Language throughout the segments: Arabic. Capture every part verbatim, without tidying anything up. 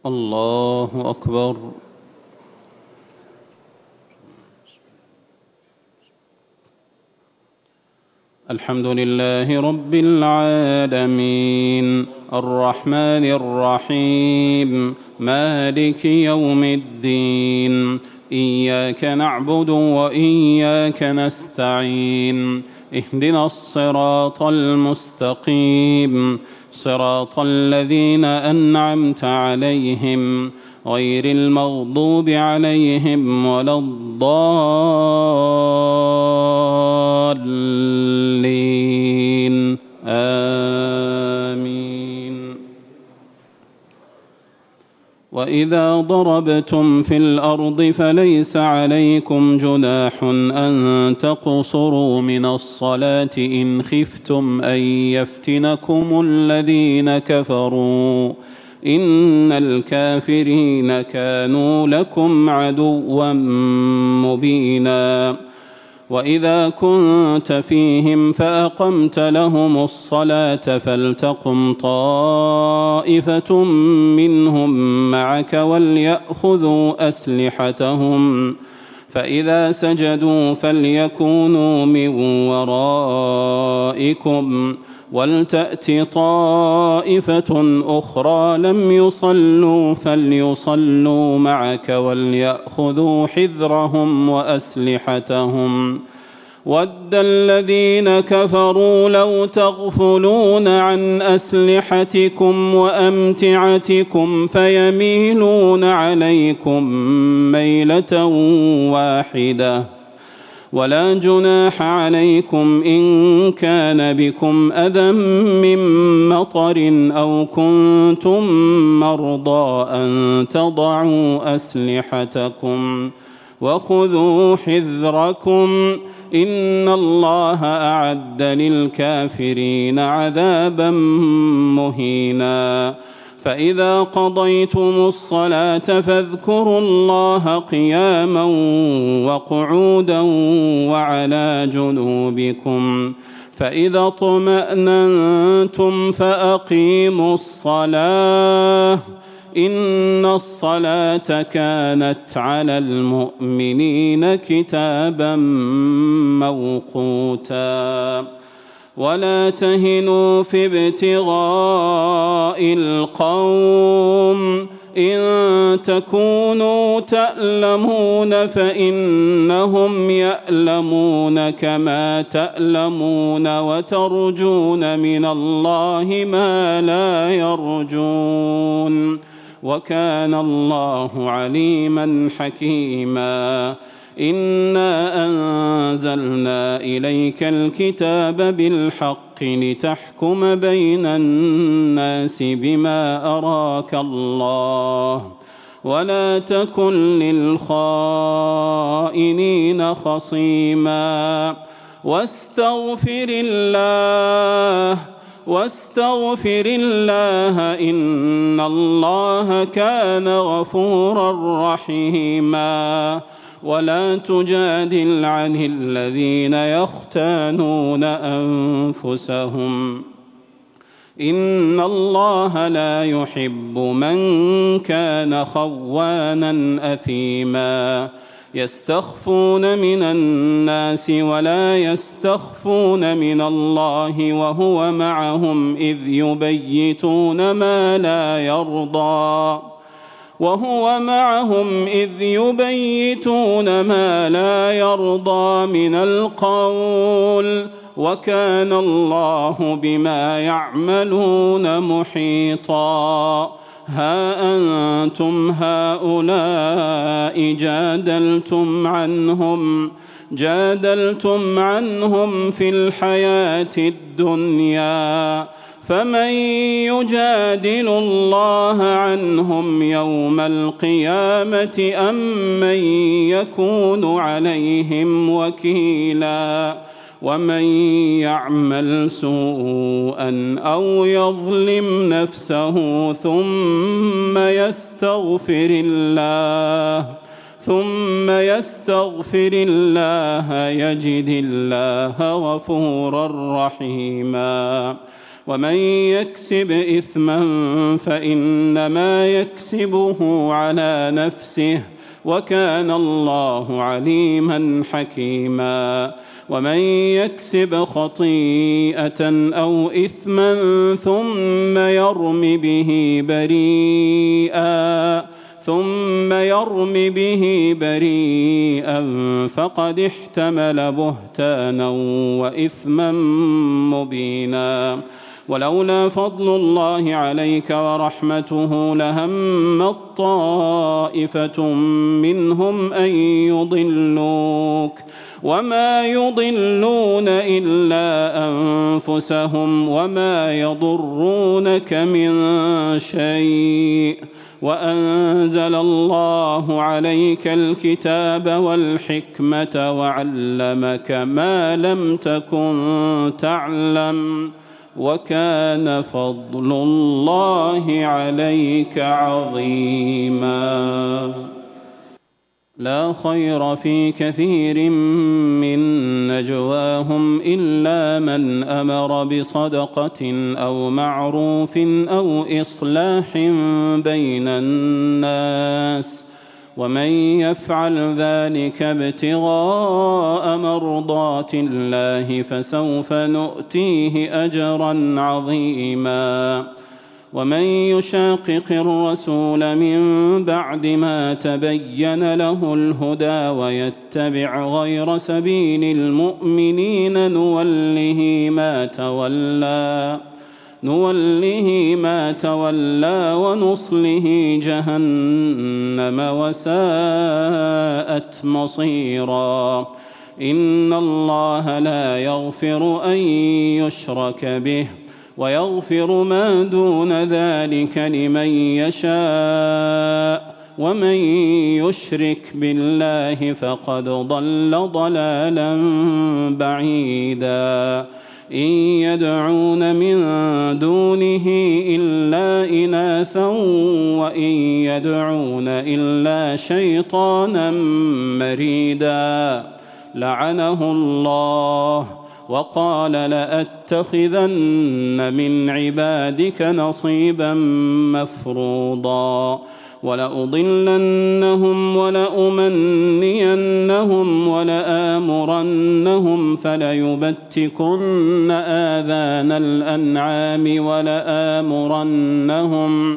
الله أكبر. الحمد لله رب العالمين الرحمن الرحيم مالك يوم الدين إياك نعبد وإياك نستعين اهدنا الصراط المستقيم صراط الذين أنعمت عليهم غير المغضوب عليهم ولا الضالين آمين. وإذا ضربتم في الأرض فليس عليكم جناح أن تقصروا من الصلاة إن خفتم أن يفتنكم الذين كفروا إن الكافرين كانوا لكم عدوا مبينا. وإذا كنت فيهم فأقمت لهم الصلاة فلتقم طائفة منهم معك وليأخذوا أسلحتهم فإذا سجدوا فليكونوا من ورائكم ولتأت طائفة أخرى لم يصلوا فليصلوا معك وليأخذوا حذرهم وأسلحتهم ود الذين كفروا لو تغفلون عن أسلحتكم وأمتعتكم فيميلون عليكم ميلة واحدة ولا جناح عليكم إن كان بكم أذى من مطر أو كنتم مرضى أن تضعوا أسلحتكم وخذوا حذركم إن الله أعد للكافرين عذابا مهينا. فإذا قضيتم الصلاة فاذكروا الله قياما وقعودا وعلى جنوبكم فإذا اطمأننتم فأقيموا الصلاة إن الصلاة كانت على المؤمنين كتابا موقوتا. ولا تهنوا في ابتغاء القوم إن تكونوا تألمون فإنهم يألمون كما تألمون وترجون من الله ما لا يرجون وكان الله عليما حكيما. إنا أنزلنا إليك الكتاب بالحق لتحكم بين الناس بما أراك الله ولا تكن للخائنين خصيما واستغفر الله واستغفر الله إن الله كان غفورا رحيما. ولا تجادل عن الذين يختانون أنفسهم إن الله لا يحب من كان خوانا أثيما. يستخفون من الناس ولا يستخفون من الله وهو معهم إذ يبيتون ما لا يرضى وهو معهم إذ يبيتون ما لا يرضى من القول وكان الله بما يعملون محيطا. ها أنتم هؤلاء جادلتم عنهم جادلتم عنهم في الحياة الدنيا فمن يجادل الله عنهم يوم القيامة أم من يكون عليهم وكيلا. ومن يعمل سوءا أو يظلم نفسه ثم يستغفر الله ثم يستغفر الله يجد الله غفورا رحيما. ومن يكسب إثما فإنما يكسبه على نفسه وكان الله عليما حكيما ومن يكسب خطيئة أو إثما ثم يرم به بريئا ثم يرم به بريئا فقد احتمل بهتانا وإثما مبينا ولولا فضل الله عليك ورحمته لهمت طائفة منهم أن يضلوك وما يضلون إلا أنفسهم وما يضرونك من شيء وأنزل الله عليك الكتاب والحكمة وعلمك ما لم تكن تعلم وكان فضل الله عليك عظيما لا خير في كثير من نجواهم إلا من أمر بصدقة أو معروف أو إصلاح بين الناس ومن يفعل ذلك ابتغاء مرضات الله فسوف نؤتيه أجرا عظيما ومن يشاقق الرسول من بعد ما تبين له الهدى ويتبع غير سبيل المؤمنين نوله ما تولى نوله ما تولى ونصله جهنم وساءت مصيرا إن الله لا يغفر أن يشرك به ويغفر ما دون ذلك لمن يشاء ومن يشرك بالله فقد ضل ضلالا بعيدا إن يدعون من دونه إلا إناثا وإن يدعون إلا شيطانا مريدا لعنه الله وقال لأتخذن من عبادك نصيبا مفروضا ولأضلنهم ولأمنينهم ولآمرنهم فليبتكن آذان الأنعام ولآمرنهم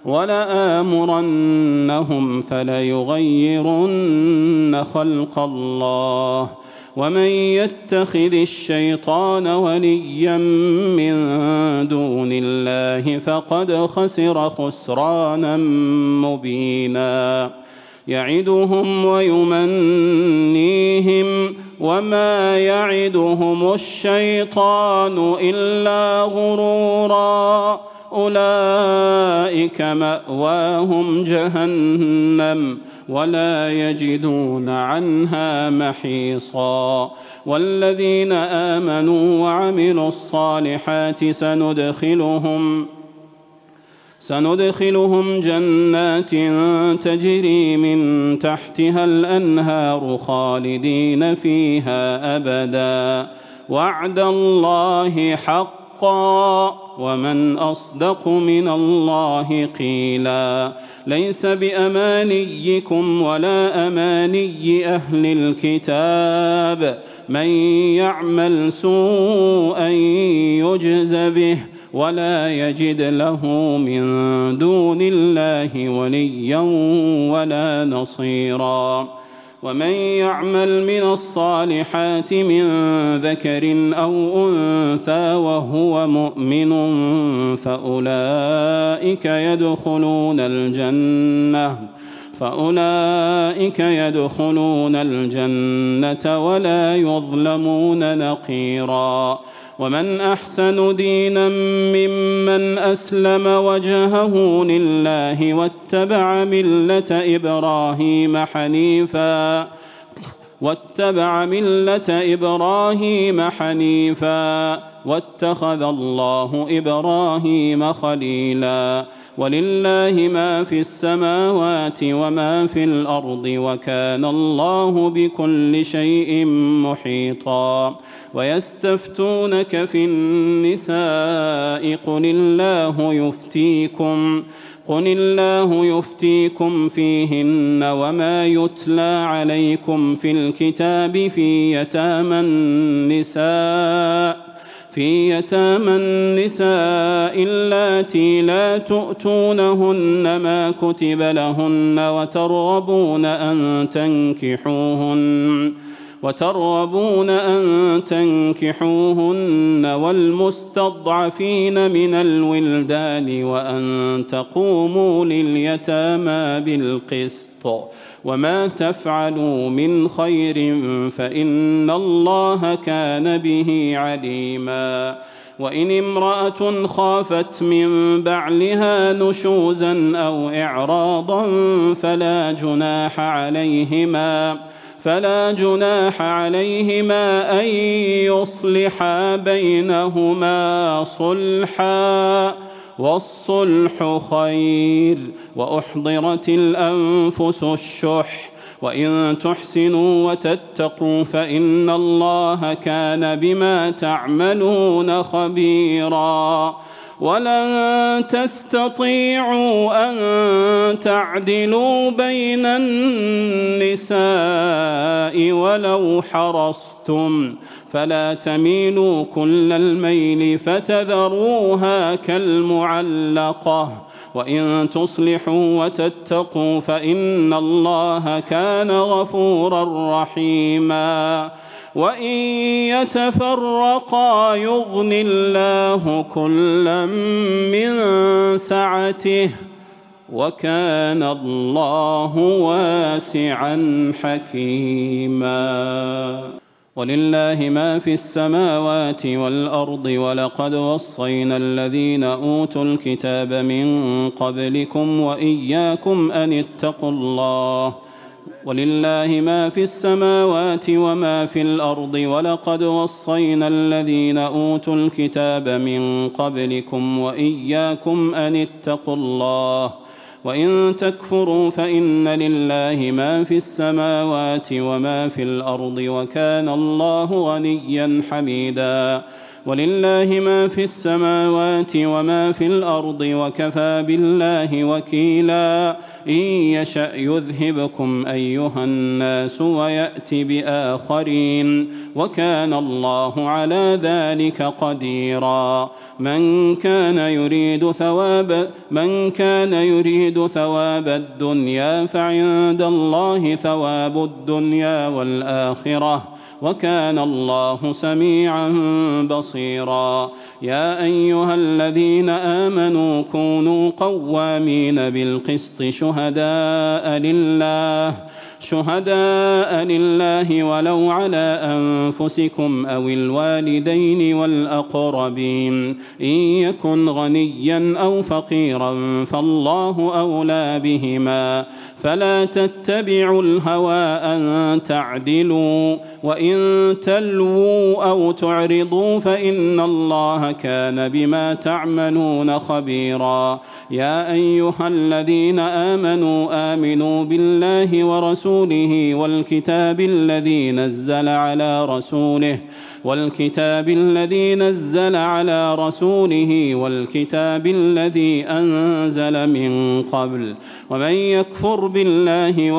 ولآمرنهم فليغيرن خلق الله ومن يتخذ الشيطان وليا من دون الله فقد خسر خسرانا مبينا يعدهم ويمنيهم وما يعدهم الشيطان إلا غرورا أولئك مأواهم جهنم ولا يجدون عنها محيصا والذين آمنوا وعملوا الصالحات سندخلهم سندخلهم جنات تجري من تحتها الأنهار خالدين فيها أبدا وعد الله حقا ومن أصدق من الله قيلا ليس بأمانيكم ولا أماني أهل الكتاب من يعمل سوءا يجز به ولا يجد له من دون الله وليا ولا نصيرا ومن يعمل من الصالحات من ذكر أو أنثى وهو مؤمن فأولئك يدخلون الجنة فأولئك يدخلون الجنة ولا يظلمون نقيرا ومن أحسن دينا ممن أسلم وجهه لله واتبع ملة إبراهيم حنيفا واتبع ملة إبراهيم حنيفا واتخذ الله إبراهيم خليلا ولله ما في السماوات وما في الأرض وكان الله بكل شيء محيطا ويستفتونك في النساء قل الله يفتيكم قل الله يفتيكم فيهن وما يتلى عليكم في الكتاب في يتامى النساء في يتامى النساء اللاتي لا تؤتونهن ما كتب لهن وترغبون أن تنكحوهن وترغبون أن تنكحوهن والمستضعفين من الولدان وأن تقوموا لليتامى بالقسط وما تفعلوا من خير فإن الله كان به عليما وإن امرأة خافت من بعلها نشوزا أو إعراضا فلا جناح عليهما فلا جناح عليهما أن يصلحا بينهما صلحا والصلح خير وأحضرت الأنفس الشح وإن تحسنوا وتتقوا فإن الله كان بما تعملون خبيرا ولن تستطيعوا أن تعدلوا بين النساء ولو حرصتم فلا تميلوا كل الميل فتذروها كالمعلقة وإن تصلحوا وتتقوا فإن الله كان غفورا رحيما وإن يتفرقا يغن الله كلا من سعته وكان الله واسعا حكيما ولله ما في السماوات والأرض ولقد وصينا الذين أوتوا الكتاب من قبلكم وإياكم أن اتقوا الله ولله ما في السماوات وما في الأرض ولقد وصينا الذين أوتوا الكتاب من قبلكم وإياكم أن اتقوا الله وإن تكفروا فإن لله ما في السماوات وما في الأرض وكان الله غنيا حميدا ولله ما في السماوات وما في الأرض وكفى بالله وكيلا إن يشأ يذهبكم أيها الناس ويأت بآخرين وكان الله على ذلك قديرا من كان يريد ثواب من كان يريد ثواب الدنيا فعند الله ثواب الدنيا والآخرة وكان الله سميعا بصيرا يا أيها الذين آمنوا كونوا قوامين بالقسط شهداء لله شهداء لله ولو على أنفسكم أو الوالدين والأقربين إن يكن غنيا أو فقيرا فالله أولى بهما فلا تتبعوا الهوى أن تعدلوا وإن تلووا أو تعرضوا فإن الله كان بما تعملون خبيرا يا أيها الذين آمنوا آمنوا بالله ورسوله والكتاب الذي نزل على رسوله والكتاب الذي نزل على رسوله والكتاب الذي أنزل من قبل ومن يكفر بالله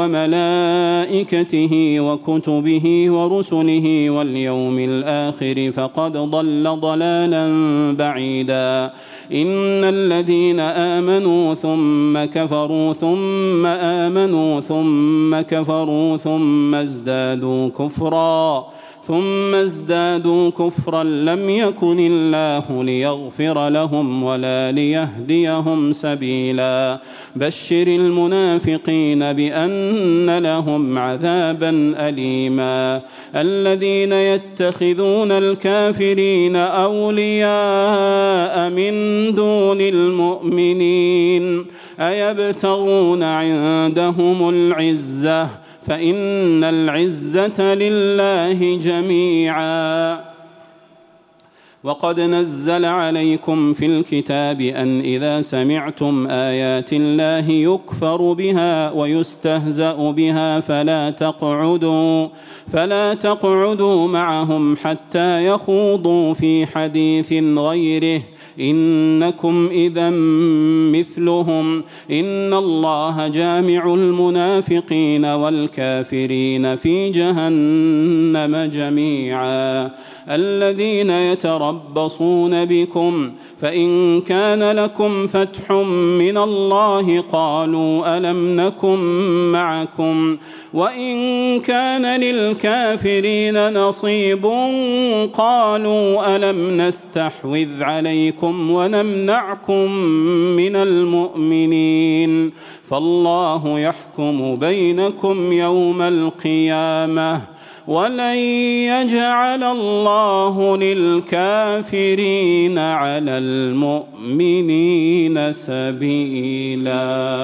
وملائكته وكتبه ورسله واليوم الآخر فقد ضل ضلالا بعيدا إن الذين آمنوا ثم كفروا ثم آمنوا ثم كفروا ثم ازدادوا كفرا ثم ازدادوا كفرا لم يكن الله ليغفر لهم ولا ليهديهم سبيلا بشر المنافقين بأن لهم عذابا أليما الذين يتخذون الكافرين أولياء من دون المؤمنين أيبتغون عندهم العزة فإن العزة لله جميعا. وقد نزل عليكم في الكتاب أن إذا سمعتم آيات الله يكفر بها ويستهزأ بها فلا تقعدوا فلا تقعدوا معهم حتى يخوضوا في حديث غيره إنكم إذا مثلهم إن الله جامع المنافقين والكافرين في جهنم جميعا. الذين يتربصون بكم فإن كان لكم فتح من الله قالوا ألم نكن معكم وإن كان للكافرين نصيب قالوا ألم نستحوذ عليكم ونمنعكم من المؤمنين فالله يحكم بينكم يوم القيامة ولن يجعل الله للكافرين على المؤمنين سبيلا.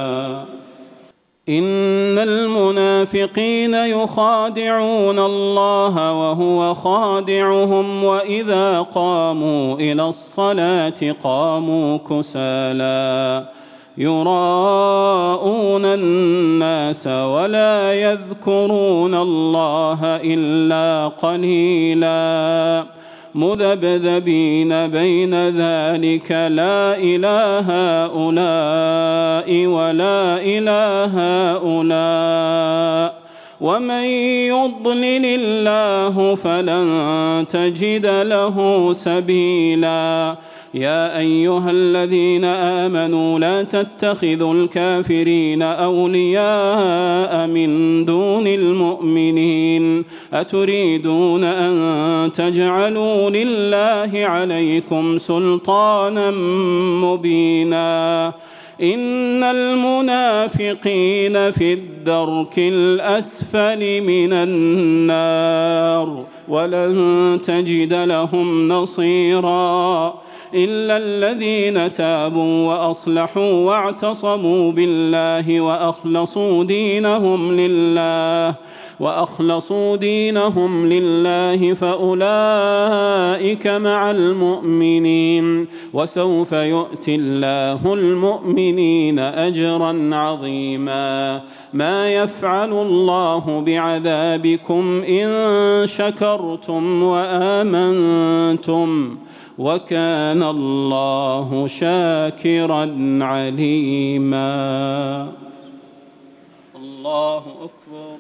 إن المنافقين يخادعون الله وهو خادعهم وإذا قاموا إلى الصلاة قاموا كسالى يراءون الناس ولا يذكرون الله إلا قليلا مذبذبين بين ذلك لا إله هؤلاء ولا إله هؤلاء ومن يضلل الله فلن تجد له سبيلا. يا أيها الذين آمنوا لا تتخذوا الكافرين أولياء من دون المؤمنين أتريدون أن تجعلوا لله عليكم سلطانا مبينا إن المنافقين في الدرك الأسفل من النار ولن تجد لهم نصيرا إلا الذين تابوا وأصلحوا واعتصموا بالله وأخلصوا دينهم لله وأخلصوا دينهم لله فأولئك مع المؤمنين وسوف يؤتي الله المؤمنين أجرا عظيما. ما يفعل الله بعذابكم إن شكرتم وآمنتم وكان الله شاكرا عليما. الله أكبر.